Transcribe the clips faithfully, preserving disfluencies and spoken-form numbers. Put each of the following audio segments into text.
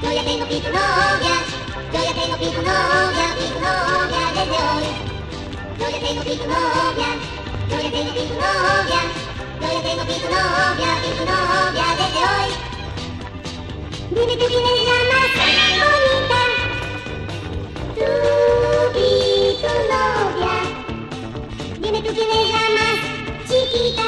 Yo ya tengo pico novia, yo ya tengo pico novia, pico novia desde hoy. Yo ya tengo pico novia, yo ya tengo pico novia, yo ya tengo pico novia, pico novia desde hoy. Dime tú quién es la más bonita, tú y tu novia. Dime tú quién es la más chiquita,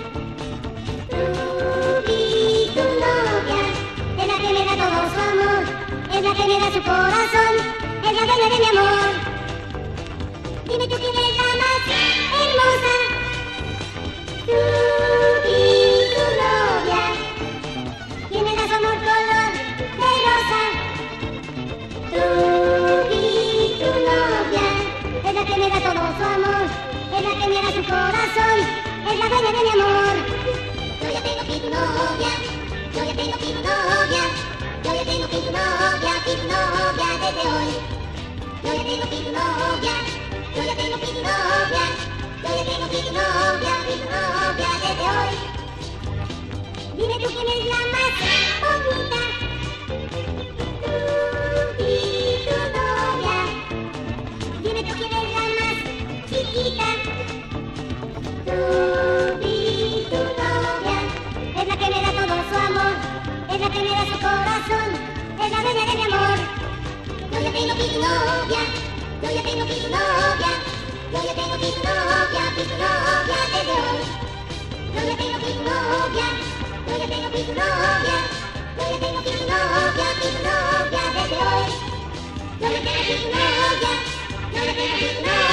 tú y tu novia. Es la que me da todo su amor, es la que me da su corazón, es la dueña de mi amor. Dime tú quién es la más hermosa, tú y tu novia. ¿Quién me da su amor color de rosa? Tú y tu novia. Es la que me da todo su amor, es la que me da su corazón, es la dueña de mi amor. Yo ya tengo pico novia, yo ya tengo pico novia, yo ya tengo pico novia, pico novia desde hoy. Yo ya tengo pico novia, yo ya tengo pico novia, yo ya tengo pico novia, pico novia desde hoy. Dime tú quién es la más bonita, tú y tu novia. Dime tú quién es la más chiquita, tú y tu novia. Es la que me da todo su amor, es la que me da su corazón, es la dueña de mi amor. Yo ya tengo pico novia, yo ya tengo pico novia, yo ya tengo pico novia, pico novia desde hoy. Yo ya tengo pico novia, yo ya tengo pico novia, yo ya tengo pico novia, pico novia desde hoy. Yo ya tengo pico novia, yo ya tengo pico novia.